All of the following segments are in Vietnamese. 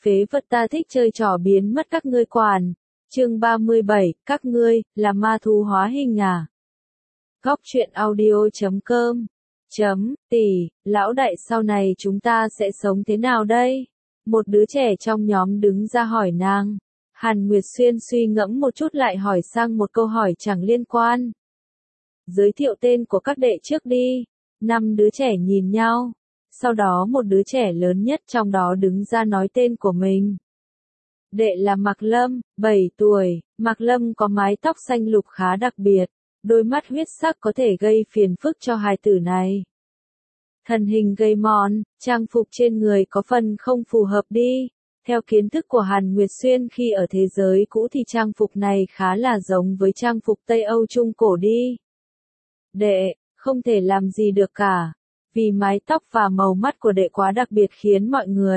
phế vật ta thích chơi trò biến mất các ngươi quản. Chương 37, các ngươi, là ma thú hóa hình à? Góc truyện audio.com Tỷ, lão đại sau này chúng ta sẽ sống thế nào đây? Một đứa trẻ trong nhóm đứng ra hỏi nàng. Hàn Nguyệt Xuyên suy ngẫm một chút lại hỏi sang một câu hỏi chẳng liên quan. Giới thiệu tên của các đệ trước đi. 5 đứa trẻ nhìn nhau. Sau đó một đứa trẻ lớn nhất trong đó đứng ra nói tên của mình. Đệ là Mạc Lâm, 7 tuổi. Mạc Lâm có mái tóc xanh lục khá đặc biệt. Đôi mắt huyết sắc có thể gây phiền phức cho hài tử này. Thân hình gầy mòn, trang phục trên người có phần không phù hợp đi. Theo kiến thức của Hàn Nguyệt Xuyên khi ở thế giới cũ thì trang phục này khá là giống với trang phục Tây Âu Trung cổ đi. Đệ, không thể làm gì được cả. Vì mái tóc và màu mắt của đệ quá đặc biệt khiến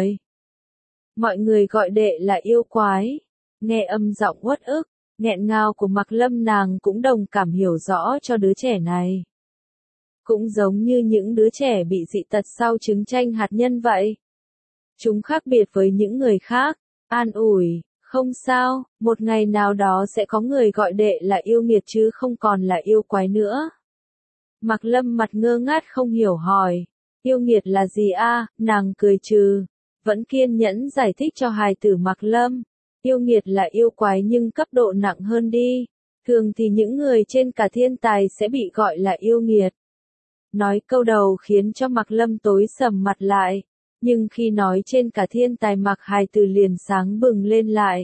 mọi người gọi đệ là yêu quái. Nghe âm giọng uất ức, nghẹn ngào của Mạc Lâm, nàng cũng đồng cảm hiểu rõ cho đứa trẻ này. Cũng giống như những đứa trẻ bị dị tật sau trứng chanh hạt nhân vậy. Chúng khác biệt với những người khác, an ủi, không sao, một ngày nào đó sẽ có người gọi đệ là yêu nghiệt chứ không còn là yêu quái nữa. Mạc Lâm mặt ngơ ngác không hiểu hỏi, yêu nghiệt là gì a? Nàng cười trừ, vẫn kiên nhẫn giải thích cho hài tử Mạc Lâm. Yêu nghiệt là yêu quái nhưng cấp độ nặng hơn đi. Thường thì những người trên cả thiên tài sẽ bị gọi là yêu nghiệt. Nói câu đầu khiến cho Mạc Lâm tối sầm mặt lại. Nhưng khi nói trên cả thiên tài Mạc hài tử liền sáng bừng lên lại.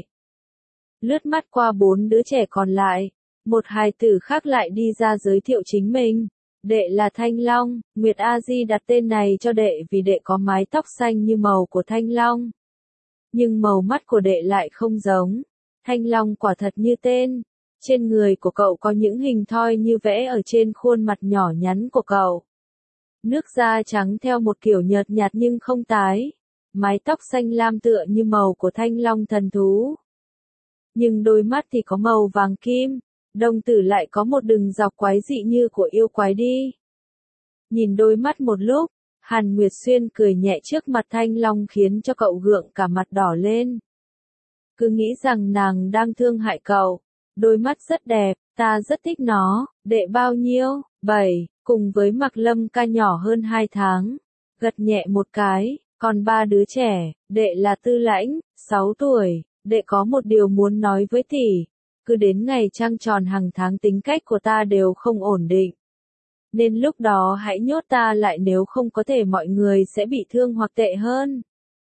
Lướt mắt qua 4 đứa trẻ còn lại. Một hài tử khác lại đi ra giới thiệu chính mình. Đệ là Thanh Long, Nguyệt A Di đặt tên này cho đệ vì đệ có mái tóc xanh như màu của Thanh Long. Nhưng màu mắt của đệ lại không giống. Thanh Long quả thật như tên. Trên người của cậu có những hình thoi như vẽ ở trên khuôn mặt nhỏ nhắn của cậu. Nước da trắng theo một kiểu nhợt nhạt nhưng không tái. Mái tóc xanh lam tựa như màu của Thanh Long thần thú. Nhưng đôi mắt thì có màu vàng kim. Đồng tử lại có một đường dọc quái dị như của yêu quái đi. Nhìn đôi mắt một lúc, Hàn Nguyệt Xuyên cười nhẹ trước mặt Thanh Long khiến cho cậu gượng cả mặt đỏ lên. Cứ nghĩ rằng nàng đang thương hại cậu. Đôi mắt rất đẹp, ta rất thích nó. Đệ bao nhiêu? 7, cùng với Mạc Lâm ca nhỏ hơn 2 tháng. Gật nhẹ một cái, còn 3 đứa trẻ, đệ là Tư Lãnh, 6 tuổi. Đệ có một điều muốn nói với tỷ. Cứ đến ngày trăng tròn hàng tháng tính cách của ta đều không ổn định. Nên lúc đó hãy nhốt ta lại, nếu không có thể mọi người sẽ bị thương hoặc tệ hơn.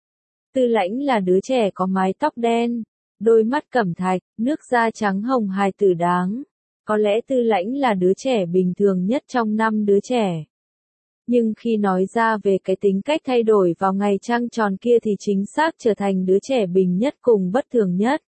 Tư Lãnh là đứa trẻ có mái tóc đen, đôi mắt cẩm thạch, nước da trắng hồng hài tử đáng. Có lẽ Tư Lãnh là đứa trẻ bình thường nhất trong 5 đứa trẻ. Nhưng khi nói ra về cái tính cách thay đổi vào ngày trăng tròn kia thì chính xác trở thành đứa trẻ bình nhất cùng bất thường nhất.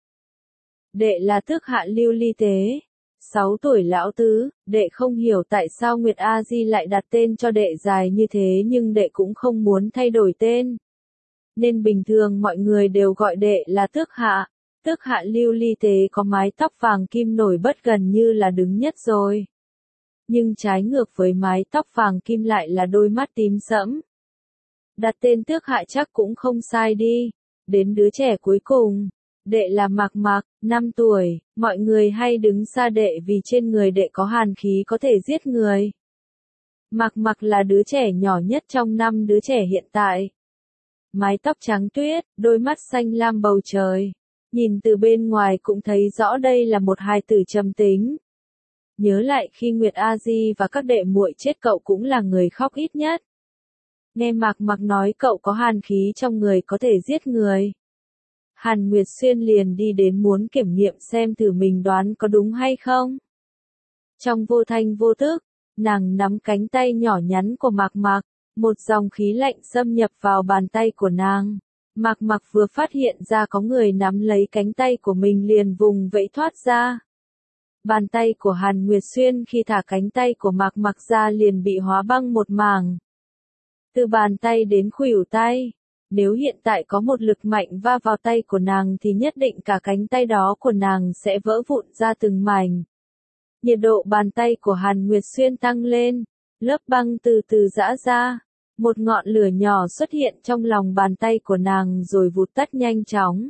Đệ là Tước Hạ Lưu Ly Tế. 6 tuổi lão tứ, đệ không hiểu tại sao Nguyệt A Di lại đặt tên cho đệ dài như thế nhưng đệ cũng không muốn thay đổi tên. Nên bình thường mọi người đều gọi đệ là Tước Hạ. Tước Hạ Lưu Ly Tế có mái tóc vàng kim nổi bật gần như là đứng nhất rồi. Nhưng trái ngược với mái tóc vàng kim lại là đôi mắt tím sẫm. Đặt tên Tước Hạ chắc cũng không sai đi. Đến đứa trẻ cuối cùng. Đệ là Mạc Mạc, 5 tuổi, mọi người hay đứng xa đệ vì trên người đệ có hàn khí có thể giết người. Mạc Mạc là đứa trẻ nhỏ nhất trong 5 đứa trẻ hiện tại. Mái tóc trắng tuyết, đôi mắt xanh lam bầu trời. Nhìn từ bên ngoài cũng thấy rõ đây là một hài tử trầm tính. Nhớ lại khi Nguyệt A Di và các đệ muội chết cậu cũng là người khóc ít nhất. Nghe Mạc Mạc nói cậu có hàn khí trong người có thể giết người. Hàn Nguyệt Xuyên liền đi đến muốn kiểm nghiệm xem thử mình đoán có đúng hay không. Trong vô thanh vô tức, nàng nắm cánh tay nhỏ nhắn của Mạc Mạc, một dòng khí lạnh xâm nhập vào bàn tay của nàng. Mạc Mạc vừa phát hiện ra có người nắm lấy cánh tay của mình liền vùng vẫy thoát ra. Bàn tay của Hàn Nguyệt Xuyên khi thả cánh tay của Mạc Mạc ra liền bị hóa băng một mảng. Từ bàn tay đến khuỷu tay. Nếu hiện tại có một lực mạnh va vào tay của nàng thì nhất định cả cánh tay đó của nàng sẽ vỡ vụn ra từng mảnh. Nhiệt độ bàn tay của Hàn Nguyệt Xuyên tăng lên, lớp băng từ từ giã ra. Một ngọn lửa nhỏ xuất hiện trong lòng bàn tay của nàng rồi vụt tắt nhanh chóng.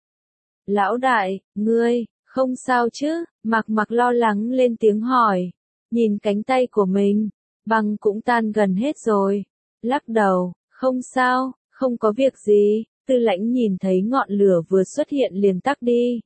Lão đại, ngươi, không sao chứ? Mạc Mặc lo lắng lên tiếng hỏi. Nhìn cánh tay của mình, băng cũng tan gần hết rồi. Lắc đầu, không sao, không có việc gì. Tư Lãnh nhìn thấy ngọn lửa vừa xuất hiện liền tắt đi.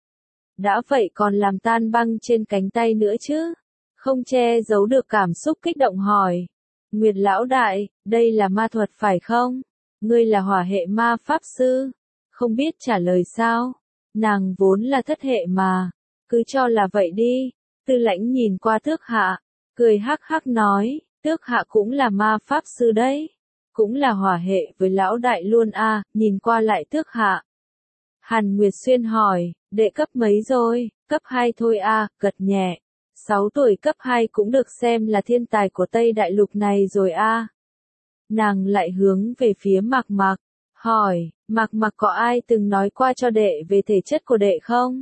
Đã vậy còn làm tan băng trên cánh tay nữa chứ? Không che giấu được cảm xúc kích động hỏi. Nguyệt lão đại, đây là ma thuật phải không? Ngươi là hỏa hệ ma pháp sư? Không biết trả lời sao? Nàng vốn là thất hệ mà. Cứ cho là vậy đi. Tư Lãnh nhìn qua Tước Hạ, cười hắc hắc nói, Tước Hạ cũng là ma pháp sư đấy. Cũng là hỏa hệ với lão đại luôn a. Nhìn qua lại Tước Hạ. Hàn Nguyệt Xuyên hỏi, đệ cấp mấy rồi? Cấp 2 thôi a, gật nhẹ. 6 tuổi cấp 2 cũng được xem là thiên tài của Tây Đại Lục này rồi a. Nàng lại hướng về phía Mạc Mặc, hỏi, Mạc Mặc có ai từng nói qua cho đệ về thể chất của đệ không?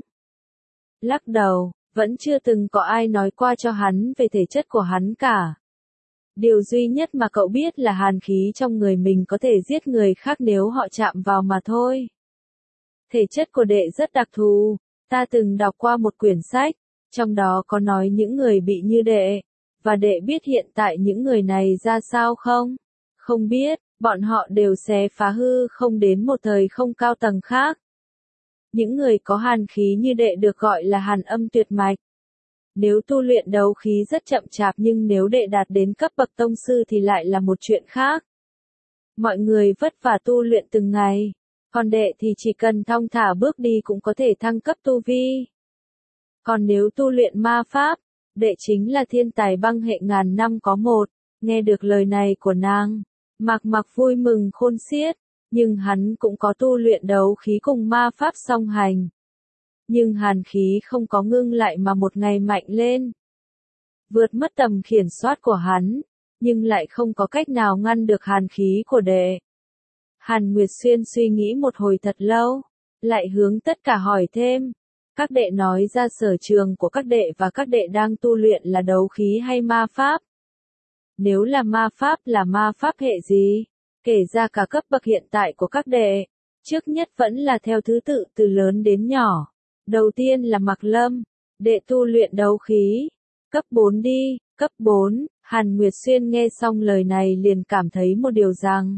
Lắc đầu, vẫn chưa từng có ai nói qua cho hắn về thể chất của hắn cả. Điều duy nhất mà cậu biết là hàn khí trong người mình có thể giết người khác nếu họ chạm vào mà thôi. Thể chất của đệ rất đặc thù, ta từng đọc qua một quyển sách, trong đó có nói những người bị như đệ, và đệ biết hiện tại những người này ra sao không? Không biết, bọn họ đều xé phá hư không đến một thời không cao tầng khác. Những người có hàn khí như đệ được gọi là hàn âm tuyệt mạch. Nếu tu luyện đấu khí rất chậm chạp nhưng nếu đệ đạt đến cấp bậc tông sư thì lại là một chuyện khác. Mọi người vất vả tu luyện từng ngày, còn đệ thì chỉ cần thong thả bước đi cũng có thể thăng cấp tu vi. Còn nếu tu luyện ma pháp, đệ chính là thiên tài băng hệ ngàn năm có một. Nghe được lời này của nàng, Mạc Mặc vui mừng khôn xiết, nhưng hắn cũng có tu luyện đấu khí cùng ma pháp song hành. Nhưng hàn khí không có ngưng lại mà một ngày mạnh lên. Vượt mất tầm kiểm soát của hắn, nhưng lại không có cách nào ngăn được hàn khí của đệ. Hàn Nguyệt Xuyên suy nghĩ một hồi thật lâu, lại hướng tất cả hỏi thêm. Các đệ nói ra sở trường của các đệ và các đệ đang tu luyện là đấu khí hay ma pháp? Nếu là ma pháp hệ gì? Kể ra cả cấp bậc hiện tại của các đệ. Trước nhất vẫn là theo thứ tự từ lớn đến nhỏ. Đầu tiên là Mạc Lâm, đệ tu luyện đấu khí. Cấp 4 đi, cấp 4, Hàn Nguyệt Xuyên nghe xong lời này liền cảm thấy một điều rằng.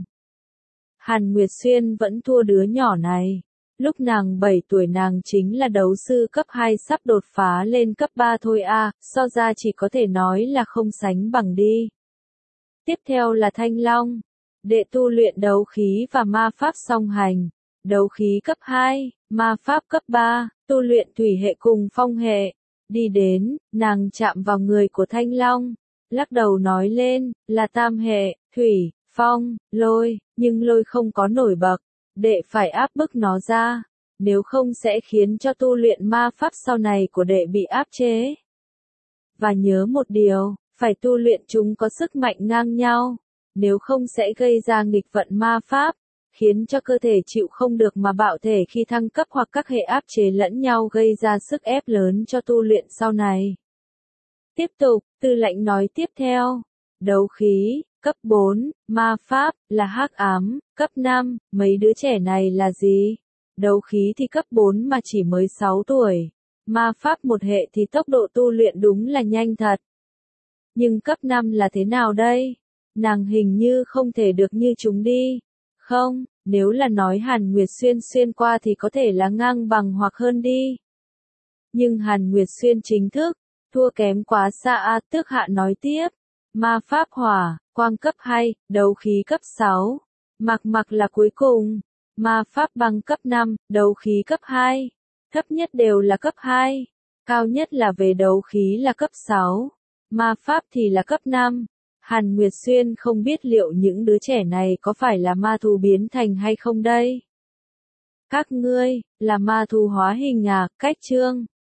Hàn Nguyệt Xuyên vẫn thua đứa nhỏ này. Lúc nàng 7 tuổi nàng chính là đấu sư cấp 2 sắp đột phá lên cấp 3 thôi a, so ra chỉ có thể nói là không sánh bằng đi. Tiếp theo là Thanh Long, đệ tu luyện đấu khí và ma pháp song hành, đấu khí cấp 2, ma pháp cấp 3, tu luyện thủy hệ cùng phong hệ. Đi đến, nàng chạm vào người của Thanh Long, lắc đầu nói lên, là tam hệ, thủy, phong, lôi, nhưng lôi không có nổi bật. Đệ phải áp bức nó ra, nếu không sẽ khiến cho tu luyện ma pháp sau này của đệ bị áp chế. Và nhớ một điều, phải tu luyện chúng có sức mạnh ngang nhau, nếu không sẽ gây ra nghịch vận ma pháp, khiến cho cơ thể chịu không được mà bạo thể khi thăng cấp hoặc các hệ áp chế lẫn nhau gây ra sức ép lớn cho tu luyện sau này. Tiếp tục, Tư Lãnh nói tiếp theo, đấu khí. Cấp 4, ma pháp, là hắc ám, cấp 5, mấy đứa trẻ này là gì? Đấu khí thì cấp 4 mà chỉ mới 6 tuổi. Ma pháp một hệ thì tốc độ tu luyện đúng là nhanh thật. Nhưng cấp 5 là thế nào đây? Nàng hình như không thể được như chúng đi. Không, nếu là nói Hàn Nguyệt Xuyên xuyên qua thì có thể là ngang bằng hoặc hơn đi. Nhưng Hàn Nguyệt Xuyên chính thức, thua kém quá xa a. Tước Hạ nói tiếp. Ma pháp hỏa, quang cấp 2, đấu khí cấp 6. Mạc Mặc là cuối cùng. Ma pháp băng cấp 5, đấu khí cấp 2. Thấp nhất đều là cấp 2. Cao nhất là về đấu khí là cấp 6. Ma pháp thì là cấp 5. Hàn Nguyệt Xuyên không biết liệu những đứa trẻ này có phải là ma thú biến thành hay không đây. Các ngươi, là ma thú hóa hình à, cách chương.